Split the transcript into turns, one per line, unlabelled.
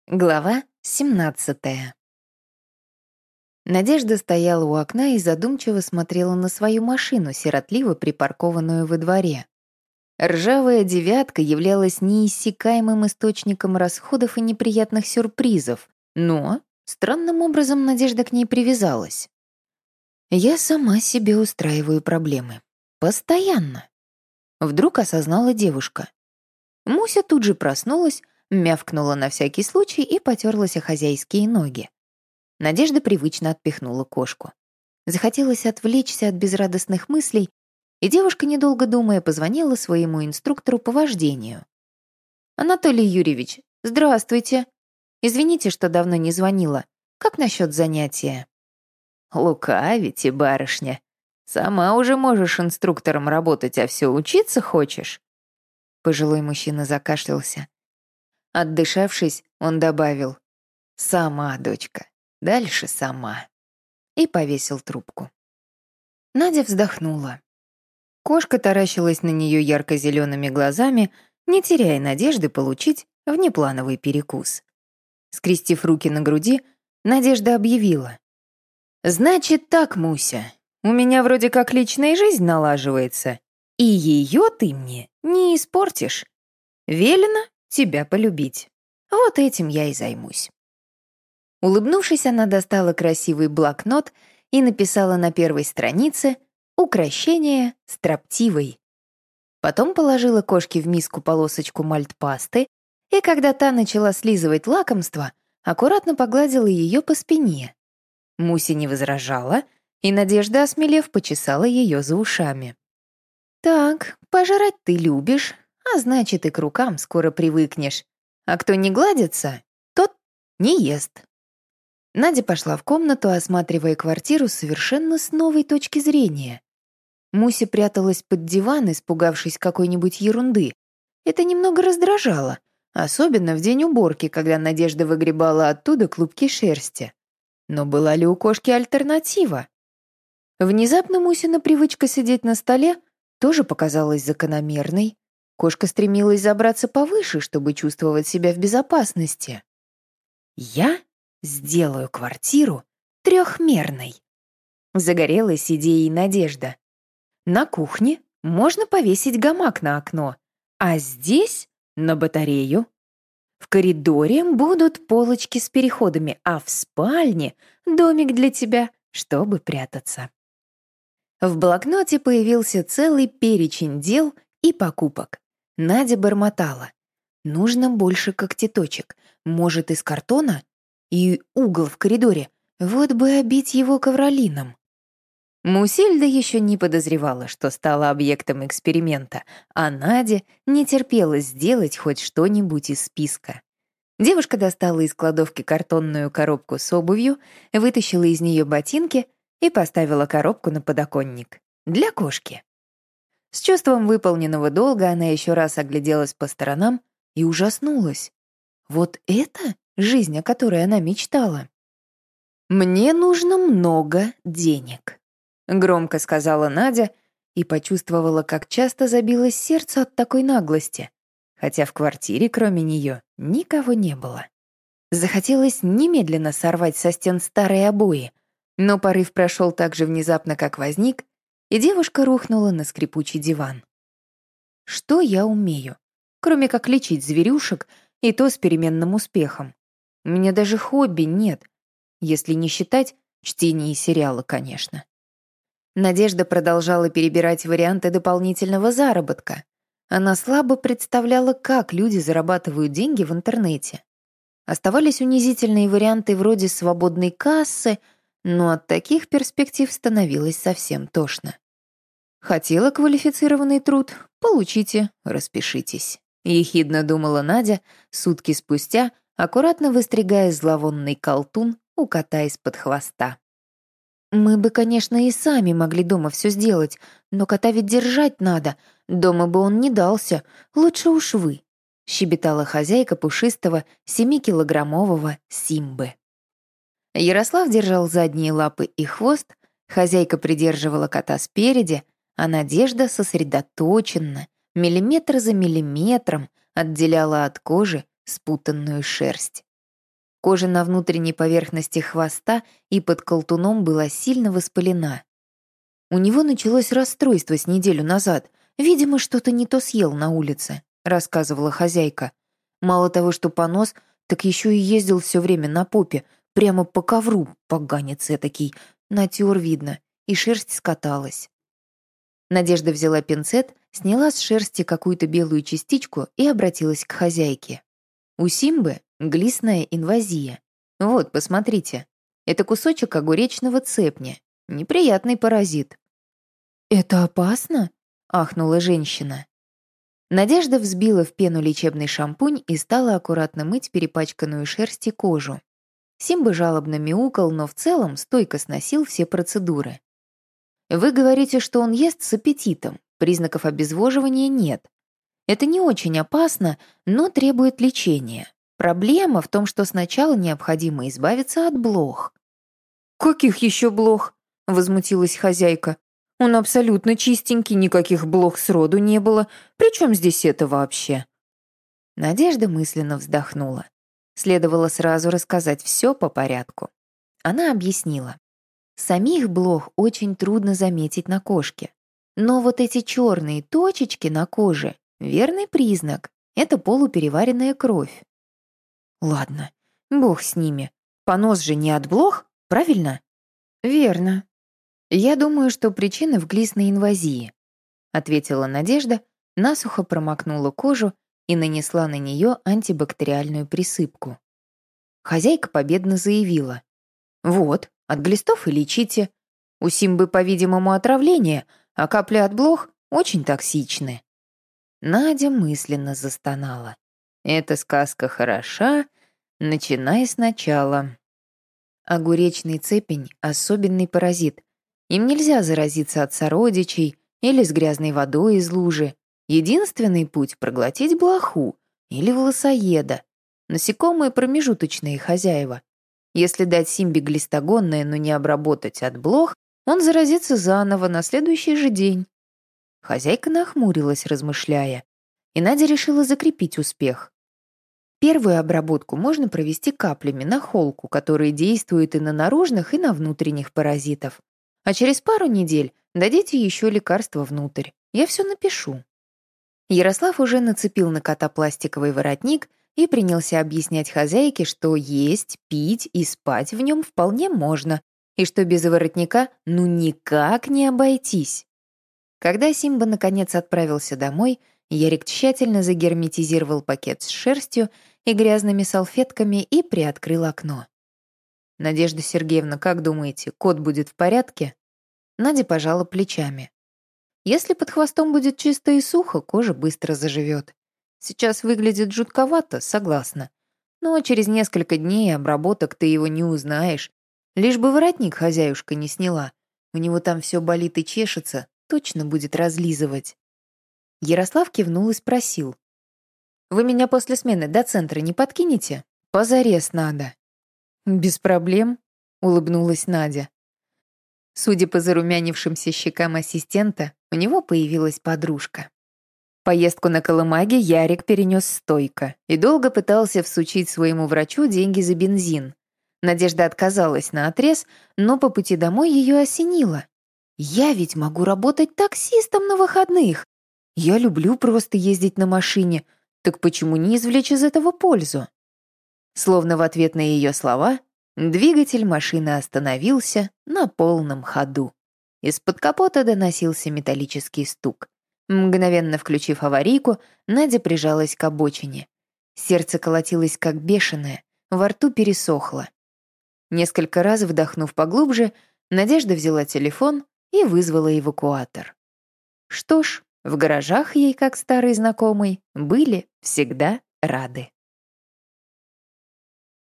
Глава 17. Надежда стояла у окна и задумчиво смотрела на свою машину, сиротливо припаркованную во дворе. Ржавая «девятка» являлась неиссякаемым источником расходов и неприятных сюрпризов, но странным образом Надежда к ней привязалась. «Я сама себе устраиваю проблемы. Постоянно», — вдруг осознала девушка. Муся тут же проснулась, мявкнула на всякий случай и потерлась о хозяйские ноги. Надежда привычно отпихнула кошку. Захотелось отвлечься от безрадостных мыслей, и девушка, недолго думая, позвонила своему инструктору по вождению. «Анатолий Юрьевич, здравствуйте. Извините, что давно не звонила. Как насчет занятия?» «Лукавите, барышня. Сама уже можешь инструктором работать, а все учиться хочешь?» Пожилой мужчина закашлялся. Отдышавшись, он добавил: «Сама, дочка, дальше сама». И повесил трубку. Надя вздохнула. Кошка таращилась на нее ярко-зелеными глазами, не теряя надежды получить внеплановый перекус. Скрестив руки на груди, Надежда объявила: «Значит так, Муся, у меня вроде как личная жизнь налаживается, и ее ты мне не испортишь. Велено тебя полюбить. Вот этим я и займусь». Улыбнувшись, она достала красивый блокнот и написала на первой странице «Укрощение строптивой». Потом положила кошке в миску полосочку мальт-пасты, и когда та начала слизывать лакомство, аккуратно погладила ее по спине. Муся не возражала, и Надежда, осмелев, почесала ее за ушами. «Так, пожрать ты любишь, а значит, и к рукам скоро привыкнешь. А кто не гладится, тот не ест». Надя пошла в комнату, осматривая квартиру совершенно с новой точки зрения. Муся пряталась под диван, испугавшись какой-нибудь ерунды. Это немного раздражало, особенно в день уборки, когда Надежда выгребала оттуда клубки шерсти. Но была ли у кошки альтернатива? Внезапно Мусина привычка сидеть на столе тоже показалась закономерной. Кошка стремилась забраться повыше, чтобы чувствовать себя в безопасности. «Я сделаю квартиру трехмерной», — загорелась идеей Надежда. «На кухне можно повесить гамак на окно, а здесь — на батарею. В коридоре будут полочки с переходами, а в спальне — домик для тебя, чтобы прятаться». В блокноте появился целый перечень дел и покупок. Надя бормотала: «Нужно больше когтеточек, может, из картона? И угол в коридоре, вот бы обить его ковролином». Мусильда еще не подозревала, что стала объектом эксперимента, а Наде не терпелось сделать хоть что-нибудь из списка. Девушка достала из кладовки картонную коробку с обувью, вытащила из нее ботинки и поставила коробку на подоконник. Для кошки. С чувством выполненного долга она еще раз огляделась по сторонам и ужаснулась. Вот это жизнь, о которой она мечтала. «Мне нужно много денег», — громко сказала Надя и почувствовала, как часто забилось сердце от такой наглости, хотя в квартире кроме нее никого не было. Захотелось немедленно сорвать со стен старые обои, но порыв прошел так же внезапно, как возник, и девушка рухнула на скрипучий диван. «Что я умею? Кроме как лечить зверюшек, и то с переменным успехом. У меня даже хобби нет, если не считать чтение и сериала, конечно». Надежда продолжала перебирать варианты дополнительного заработка. Она слабо представляла, как люди зарабатывают деньги в интернете. Оставались унизительные варианты вроде свободной кассы, но от таких перспектив становилось совсем тошно. Хотела квалифицированный труд? Получите, распишитесь. Ехидно думала Надя, сутки спустя, аккуратно выстригая зловонный колтун у кота из-под хвоста. «Мы бы, конечно, и сами могли дома все сделать, но кота ведь держать надо. Дома бы он не дался. Лучше уж вы», — щебетала хозяйка пушистого 7-килограммового Симбы. Ярослав держал задние лапы и хвост, хозяйка придерживала кота спереди, а Надежда сосредоточенно, миллиметр за миллиметром, отделяла от кожи спутанную шерсть. Кожа на внутренней поверхности хвоста и под колтуном была сильно воспалена. У него началось расстройство с неделю назад. Видимо, что-то не то съел на улице, рассказывала хозяйка. Мало того, что понос, так еще и ездил все время на попе, прямо по ковру, поганец этакий. Натер, видно, и шерсть скаталась. Надежда взяла пинцет, сняла с шерсти какую-то белую частичку и обратилась к хозяйке. У Симбы глистная инвазия. Вот, посмотрите. Это кусочек огуречного цепня. Неприятный паразит. «Это опасно?» — ахнула женщина. Надежда взбила в пену лечебный шампунь и стала аккуратно мыть перепачканную шерсть и кожу. Симба жалобно мяукал, но в целом стойко сносил все процедуры. «Вы говорите, что он ест с аппетитом. Признаков обезвоживания нет. Это не очень опасно, но требует лечения. Проблема в том, что сначала необходимо избавиться от блох». «Каких еще блох?» — возмутилась хозяйка. «Он абсолютно чистенький, никаких блох сроду не было. Причем здесь это вообще?» Надежда мысленно вздохнула. Следовало сразу рассказать все по порядку. Она объяснила. Самих блох очень трудно заметить на кошке. Но вот эти черные точечки на коже — верный признак. Это полупереваренная кровь. Ладно, бог с ними. Понос же не от блох, правильно? Верно. Я думаю, что причина в глистной инвазии, ответила Надежда, насухо промокнула кожу и нанесла на нее антибактериальную присыпку. Хозяйка победно заявила. Вот, от глистов и лечите. У Симбы, по-видимому, отравление, а капли от блох очень токсичны. Надя мысленно застонала. Эта сказка хороша, начинай сначала. Огуречный цепень — особенный паразит. Им нельзя заразиться от сородичей или с грязной водой из лужи. Единственный путь — проглотить блоху или волосоеда. Насекомые — промежуточные хозяева. Если дать Симбе глистогонное, но не обработать от блох, он заразится заново на следующий же день. Хозяйка нахмурилась, размышляя, и Надя решила закрепить успех. Первую обработку можно провести каплями на холку, которые действуют и на наружных, и на внутренних паразитов. А через пару недель дадите еще лекарство внутрь. Я все напишу. Ярослав уже нацепил на кота пластиковый воротник и принялся объяснять хозяйке, что есть, пить и спать в нем вполне можно, и что без воротника ну никак не обойтись. Когда Симба наконец отправился домой, Ярик тщательно загерметизировал пакет с шерстью и грязными салфетками и приоткрыл окно. «Надежда Сергеевна, как думаете, кот будет в порядке?» Надя пожала плечами. «Если под хвостом будет чисто и сухо, кожа быстро заживет. Сейчас выглядит жутковато, согласна. Но через несколько дней обработок ты его не узнаешь. Лишь бы воротник хозяюшка не сняла. У него там все болит и чешется, точно будет разлизывать». Ярослав кивнул и спросил. «Вы меня после смены до центра не подкинете? Позарез надо». «Без проблем», — улыбнулась Надя. Судя по зарумянившимся щекам ассистента, у него появилась подружка. Поездку на Колымаге Ярик перенес стойко и долго пытался всучить своему врачу деньги за бензин. Надежда отказалась наотрез, но по пути домой ее осенило. «Я ведь могу работать таксистом на выходных. Я люблю просто ездить на машине, так почему не извлечь из этого пользу?» Словно в ответ на ее слова, двигатель машины остановился на полном ходу. Из-под капота доносился металлический стук. Мгновенно включив аварийку, Надя прижалась к обочине. Сердце колотилось как бешеное, во рту пересохло. Несколько раз вдохнув поглубже, Надежда взяла телефон и вызвала эвакуатор. Что ж, в гаражах ей, как старый знакомый, были всегда рады.